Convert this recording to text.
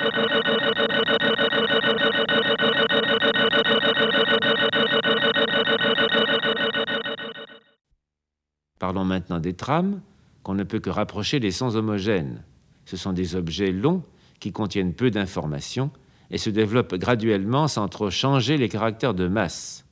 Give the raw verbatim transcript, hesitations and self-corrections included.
Parlons maintenant des trames, qu'on ne peut que rapprocher des sons homogènes. Ce sont des objets longs qui contiennent peu d'informations et se développent graduellement sans trop changer les caractères de masse.